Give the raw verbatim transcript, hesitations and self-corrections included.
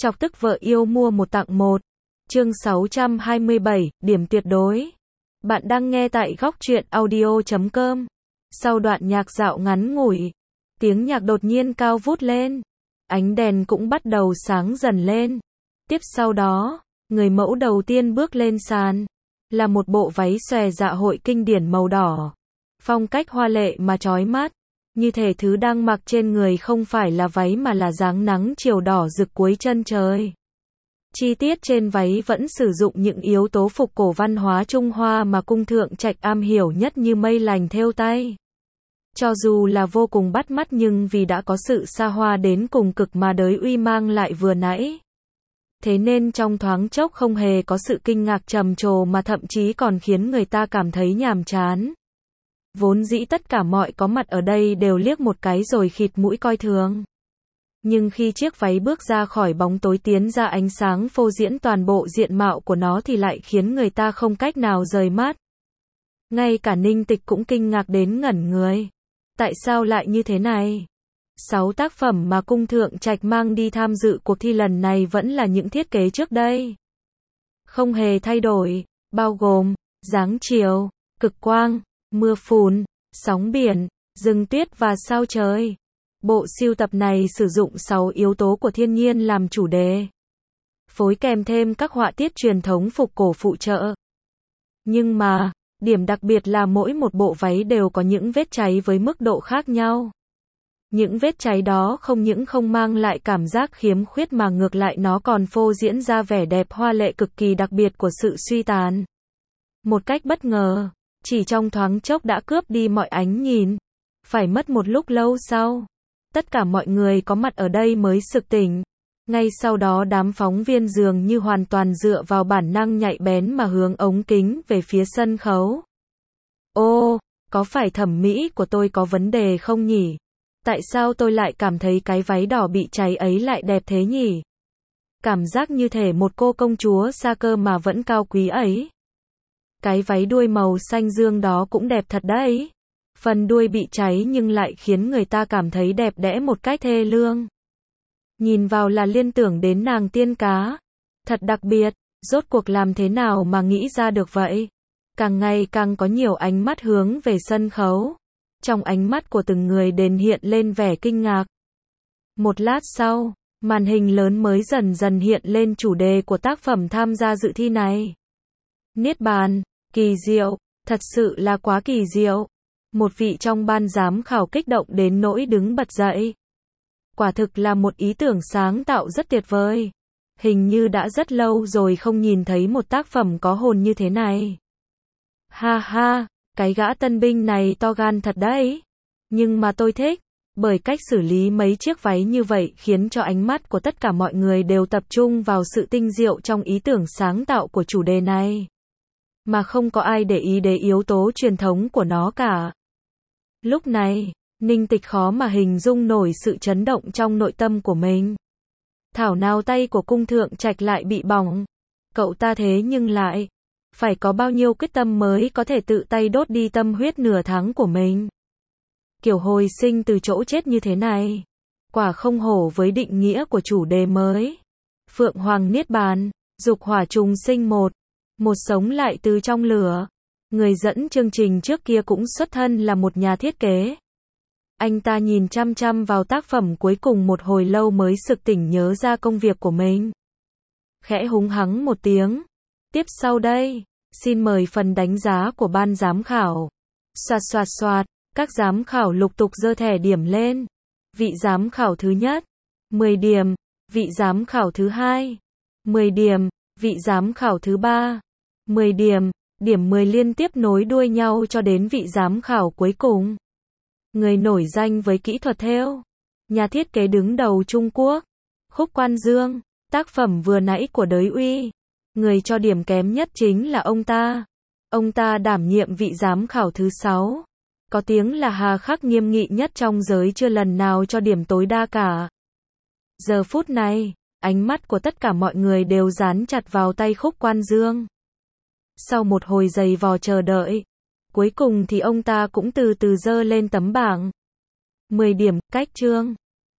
Chọc tức vợ yêu mua một tặng một. Chương sáu trăm hai mươi bảy, điểm tuyệt đối. Bạn đang nghe tại góc truyện audio chấm com. Sau đoạn nhạc dạo ngắn ngủi, tiếng nhạc đột nhiên cao vút lên. Ánh đèn cũng bắt đầu sáng dần lên. Tiếp sau đó, người mẫu đầu tiên bước lên sàn. Là một bộ váy xòe dạ hội kinh điển màu đỏ. Phong cách hoa lệ mà chói mắt. Như thể thứ đang mặc trên người không phải là váy mà là dáng nắng chiều đỏ rực cuối chân trời. Chi tiết trên váy vẫn sử dụng những yếu tố phục cổ văn hóa Trung Hoa mà cung thượng trạch am hiểu nhất như mây lành thêu tay. Cho dù là vô cùng bắt mắt nhưng vì đã có sự xa hoa đến cùng cực mà đới uy mang lại vừa nãy. Thế nên trong thoáng chốc không hề có sự kinh ngạc trầm trồ mà thậm chí còn khiến người ta cảm thấy nhàm chán. Vốn dĩ tất cả mọi có mặt ở đây đều liếc một cái rồi khịt mũi coi thường. Nhưng khi chiếc váy bước ra khỏi bóng tối tiến ra ánh sáng phô diễn toàn bộ diện mạo của nó thì lại khiến người ta không cách nào rời mắt. Ngay cả Ninh Tịch cũng kinh ngạc đến ngẩn người. Tại sao lại như thế này? Sáu tác phẩm mà cung thượng trạch mang đi tham dự cuộc thi lần này vẫn là những thiết kế trước đây. Không hề thay đổi, bao gồm dáng chiều, cực quang, mưa phùn, sóng biển, rừng tuyết và sao trời. Bộ sưu tập này sử dụng sáu yếu tố của thiên nhiên làm chủ đề, phối kèm thêm các họa tiết truyền thống phục cổ phụ trợ. Nhưng mà, điểm đặc biệt là mỗi một bộ váy đều có những vết cháy với mức độ khác nhau. Những vết cháy đó không những không mang lại cảm giác khiếm khuyết mà ngược lại nó còn phô diễn ra vẻ đẹp hoa lệ cực kỳ đặc biệt của sự suy tàn. Một cách bất ngờ, chỉ trong thoáng chốc đã cướp đi mọi ánh nhìn. Phải mất một lúc lâu sau, tất cả mọi người có mặt ở đây mới sực tỉnh. Ngay sau đó đám phóng viên dường như hoàn toàn dựa vào bản năng nhạy bén mà hướng ống kính về phía sân khấu. Ô, có phải thẩm mỹ của tôi có vấn đề không nhỉ? Tại sao tôi lại cảm thấy cái váy đỏ bị cháy ấy lại đẹp thế nhỉ? Cảm giác như thể một cô công chúa xa cơ mà vẫn cao quý ấy. Cái váy đuôi màu xanh dương đó cũng đẹp thật đấy. Phần đuôi bị cháy nhưng lại khiến người ta cảm thấy đẹp đẽ một cách thê lương. Nhìn vào là liên tưởng đến nàng tiên cá. Thật đặc biệt, rốt cuộc làm thế nào mà nghĩ ra được vậy? Càng ngày càng có nhiều ánh mắt hướng về sân khấu. Trong ánh mắt của từng người đền hiện lên vẻ kinh ngạc. Một lát sau, màn hình lớn mới dần dần hiện lên chủ đề của tác phẩm tham gia dự thi này. Niết bàn, kỳ diệu, thật sự là quá kỳ diệu. Một vị trong ban giám khảo kích động đến nỗi đứng bật dậy. Quả thực là một ý tưởng sáng tạo rất tuyệt vời. Hình như đã rất lâu rồi không nhìn thấy một tác phẩm có hồn như thế này. Ha ha, cái gã tân binh này to gan thật đấy. Nhưng mà tôi thích, bởi cách xử lý mấy chiếc váy như vậy khiến cho ánh mắt của tất cả mọi người đều tập trung vào sự tinh diệu trong ý tưởng sáng tạo của chủ đề này. Mà không có ai để ý đến yếu tố truyền thống của nó cả. Lúc này, Ninh Tịch khó mà hình dung nổi sự chấn động trong nội tâm của mình. Thảo nào tay của cung thượng trạch lại bị bỏng. Cậu ta thế nhưng lại phải có bao nhiêu quyết tâm mới có thể tự tay đốt đi tâm huyết nửa tháng của mình. Kiểu hồi sinh từ chỗ chết như thế này. Quả không hổ với định nghĩa của chủ đề mới. Phượng Hoàng Niết Bàn, dục hỏa trùng sinh một. Một sống lại từ trong lửa. Người dẫn chương trình trước kia cũng xuất thân là một nhà thiết kế. Anh ta nhìn chăm chăm vào tác phẩm cuối cùng một hồi lâu mới sực tỉnh nhớ ra công việc của mình. Khẽ húng hắng một tiếng. Tiếp sau đây, xin mời phần đánh giá của ban giám khảo. Soạt soạt soạt, các giám khảo lục tục giơ thẻ điểm lên. Vị giám khảo thứ nhất, mười điểm. Vị giám khảo thứ hai, mười điểm. Vị giám khảo thứ ba, mười điểm. Điểm mười liên tiếp nối đuôi nhau cho đến vị giám khảo cuối cùng. Người nổi danh với kỹ thuật thêu, nhà thiết kế đứng đầu Trung Quốc, Khúc Quan Dương, tác phẩm vừa nãy của đới uy. Người cho điểm kém nhất chính là ông ta. Ông ta đảm nhiệm vị giám khảo thứ sáu. Có tiếng là hà khắc nghiêm nghị nhất trong giới chưa lần nào cho điểm tối đa cả. Giờ phút này, ánh mắt của tất cả mọi người đều dán chặt vào tay Khúc Quan Dương. Sau một hồi giày vò chờ đợi, cuối cùng thì ông ta cũng từ từ giơ lên tấm bảng. mười điểm, cách chương.